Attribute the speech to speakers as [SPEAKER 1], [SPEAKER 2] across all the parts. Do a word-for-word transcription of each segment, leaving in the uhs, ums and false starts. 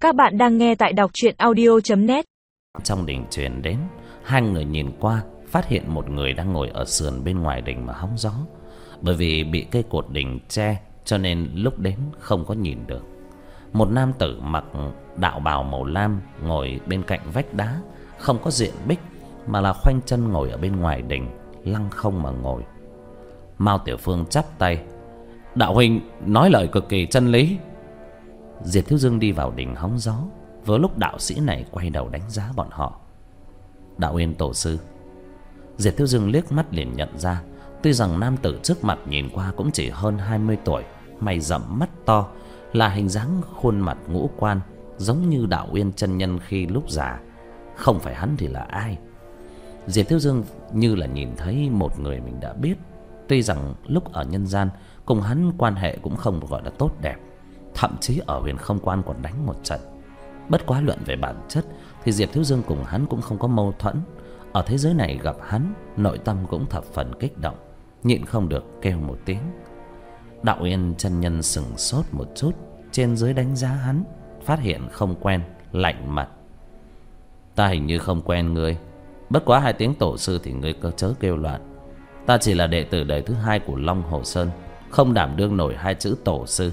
[SPEAKER 1] Các bạn đang nghe tại đọc truyện audio chấm net.
[SPEAKER 2] Trong đình truyền đến, hai người nhìn qua phát hiện một người đang ngồi ở sườn bên ngoài đình mà hóng gió. Bởi vì bị cây cột đình che cho nên lúc đến không có nhìn được. Một nam tử mặc đạo bào màu lam ngồi bên cạnh vách đá, không có diện bích mà là khoanh chân ngồi ở bên ngoài đình, lăng không mà ngồi. Mao Tiểu Phương chắp tay: "Đạo huynh nói lời cực kỳ chân lý." Diệp Thiếu Dương đi vào đình hóng gió, vừa lúc đạo sĩ này quay đầu đánh giá bọn họ. "Đạo Uyên tổ sư." Diệp Thiếu Dương liếc mắt liền nhận ra, tuy rằng nam tử trước mặt nhìn qua cũng chỉ hơn hai mươi tuổi, mày rậm mắt to, là hình dáng khuôn mặt ngũ quan giống như Đạo Uyên chân nhân khi lúc già. Không phải hắn thì là ai? Diệp Thiếu Dương như là nhìn thấy một người mình đã biết. Tuy rằng lúc ở nhân gian cùng hắn quan hệ cũng không gọi là tốt đẹp, thậm chí ở Huyền Không Quan còn đánh một trận. Bất quá luận về bản chất thì Diệp Thiếu Dương cùng hắn cũng không có mâu thuẫn. Ở thế giới này gặp hắn, nội tâm cũng thập phần kích động, nhịn không được kêu một tiếng. Đạo Uyên chân nhân sững sốt một chút, trên dưới đánh giá hắn, phát hiện không quen, lạnh mặt: "Ta hình như không quen ngươi. Bất quá hai tiếng tổ sư thì ngươi cơ chớ kêu loạn. Ta chỉ là đệ tử đời thứ hai của Long Hồ Sơn, không đảm đương nổi hai chữ tổ sư."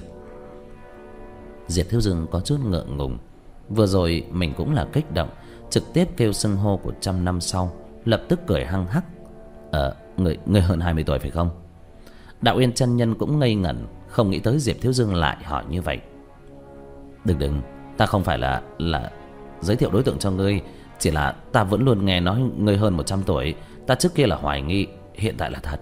[SPEAKER 2] Diệp Thiếu Dương có chút ngượng ngùng. Vừa rồi mình cũng là kích động, trực tiếp kêu xưng hô của trăm năm sau, lập tức cười hăng hắc: "Ờ, người, người hơn hai mươi tuổi phải không?" Đạo Uyên chân nhân cũng ngây ngẩn, không nghĩ tới Diệp Thiếu Dương lại hỏi như vậy. "Đừng đừng, ta không phải là là giới thiệu đối tượng cho ngươi, chỉ là ta vẫn luôn nghe nói ngươi hơn một trăm tuổi. Ta trước kia là hoài nghi, hiện tại là thật."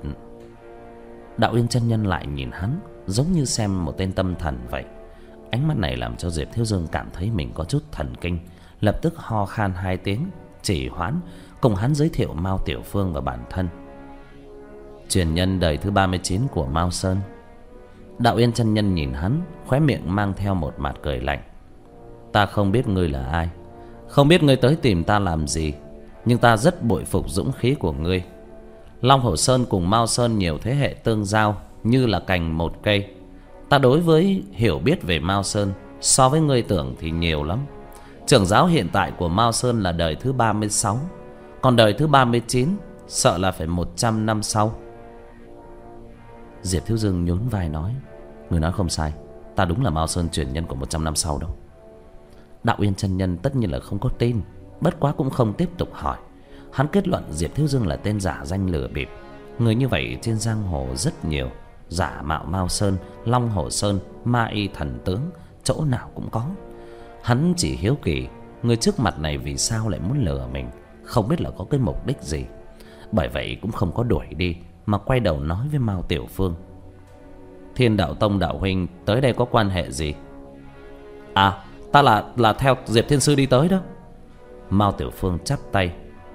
[SPEAKER 2] Đạo Uyên chân nhân lại nhìn hắn giống như xem một tên tâm thần vậy. Ánh mắt này làm cho Diệp Thiếu Dương cảm thấy mình có chút thần kinh, lập tức ho khan hai tiếng, chỉ hoãn cùng hắn giới thiệu Mao Tiểu Phương và bản thân. "Truyền nhân đời thứ ba mươi chín của Mao Sơn." Đạo Uyên chân nhân nhìn hắn, khóe miệng mang theo một mặt cười lạnh: "Ta không biết ngươi là ai, không biết ngươi tới tìm ta làm gì, nhưng ta rất bội phục dũng khí của ngươi. Long Hồ Sơn cùng Mao Sơn nhiều thế hệ tương giao, như là cành một cây. Ta đối với hiểu biết về Mao Sơn so với ngươi tưởng thì nhiều lắm. Trưởng giáo hiện tại của Mao Sơn là đời thứ ba mươi sáu, còn đời thứ ba mươi chín sợ là phải một trăm năm sau." Diệp Thiếu Dương nhún vai nói: "Người nói không sai, ta đúng là Mao Sơn truyền nhân của một trăm năm sau đâu." Đạo Uyên chân nhân tất nhiên là không có tin, bất quá cũng không tiếp tục hỏi. Hắn kết luận Diệp Thiếu Dương là tên giả danh lừa bịp. Người như vậy trên giang hồ rất nhiều, giả mạo Mao Sơn, Long Hồ Sơn, ma y thần tướng, chỗ nào cũng có. Hắn chỉ hiếu kỳ người trước mặt này vì sao lại muốn lừa mình, không biết là có cái mục đích gì. Bởi vậy cũng không có đuổi đi, mà quay đầu nói với Mao Tiểu Phương: "Thiên Đạo Tông đạo huynh tới đây có quan hệ gì?" "À, ta là là theo Diệp Thiên Sư đi tới đó." Mao Tiểu Phương chắp tay: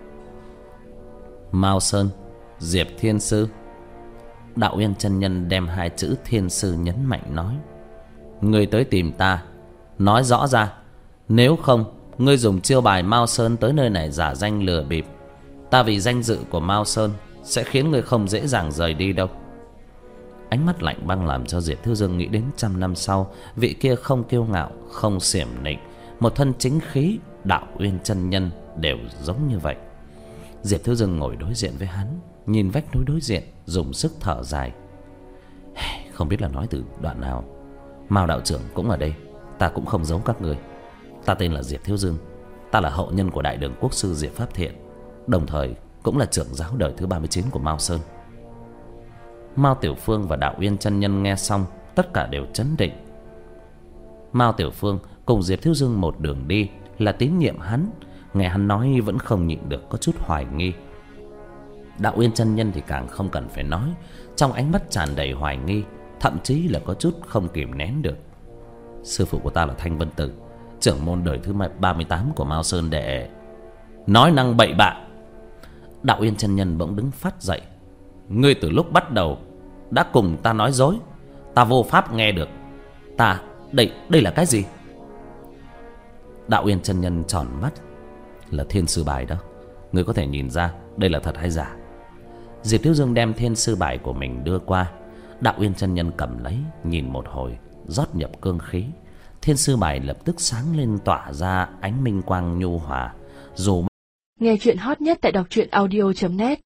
[SPEAKER 2] "Mao Sơn, Diệp Thiên Sư." Đạo Uyên chân nhân đem hai chữ Thiên Sư nhấn mạnh nói: "Ngươi tới tìm ta, nói rõ ra, nếu không ngươi dùng chiêu bài Mao Sơn tới nơi này giả danh lừa bịp, ta vì danh dự của Mao Sơn sẽ khiến ngươi không dễ dàng rời đi đâu." Ánh mắt lạnh băng làm cho Diệp Thiếu Dương nghĩ đến trăm năm sau, vị kia không kiêu ngạo, không xiểm nịnh, một thân chính khí, Đạo Uyên chân nhân đều giống như vậy. Diệp Thiếu Dương ngồi đối diện với hắn, nhìn vách núi đối diện, dùng sức thở dài: "Không biết là nói từ đoạn nào. Mao đạo trưởng cũng ở đây, ta cũng không giấu các người. Ta tên là Diệp Thiếu Dương, ta là hậu nhân của Đại Đường Quốc sư Diệp Pháp Thiện, đồng thời cũng là trưởng giáo đời thứ ba mươi chín của Mao Sơn." Mao Tiểu Phương và Đạo Uyên chân nhân nghe xong, tất cả đều chấn định. Mao Tiểu Phương cùng Diệp Thiếu Dương một đường đi, là tín nhiệm hắn, nghe hắn nói vẫn không nhịn được có chút hoài nghi. Đạo Uyên chân nhân thì càng không cần phải nói, trong ánh mắt tràn đầy hoài nghi, thậm chí là có chút không kìm nén được. "Sư phụ của ta là Thanh Vân Tử, trưởng môn đời thứ ba mươi tám của Mao Sơn đệ." Nói năng bậy bạ. Đạo Uyên chân nhân bỗng đứng phát dậy: "Ngươi từ lúc bắt đầu đã cùng ta nói dối, ta vô pháp nghe được. Ta, đây, đây là cái gì?" Đạo Uyên chân nhân tròn mắt: "Là thiên sư bài đó, ngươi có thể nhìn ra đây là thật hay giả." Diệp Thiếu Dương đem thiên sư bài của mình đưa qua. Đạo Uyên chân nhân cầm lấy, nhìn một hồi, rót nhập cương khí. Thiên sư bài lập tức sáng lên, tỏa ra ánh minh quang nhu hòa. Dù
[SPEAKER 3] nghe chuyện hot nhất tại đọc truyện audio chấm net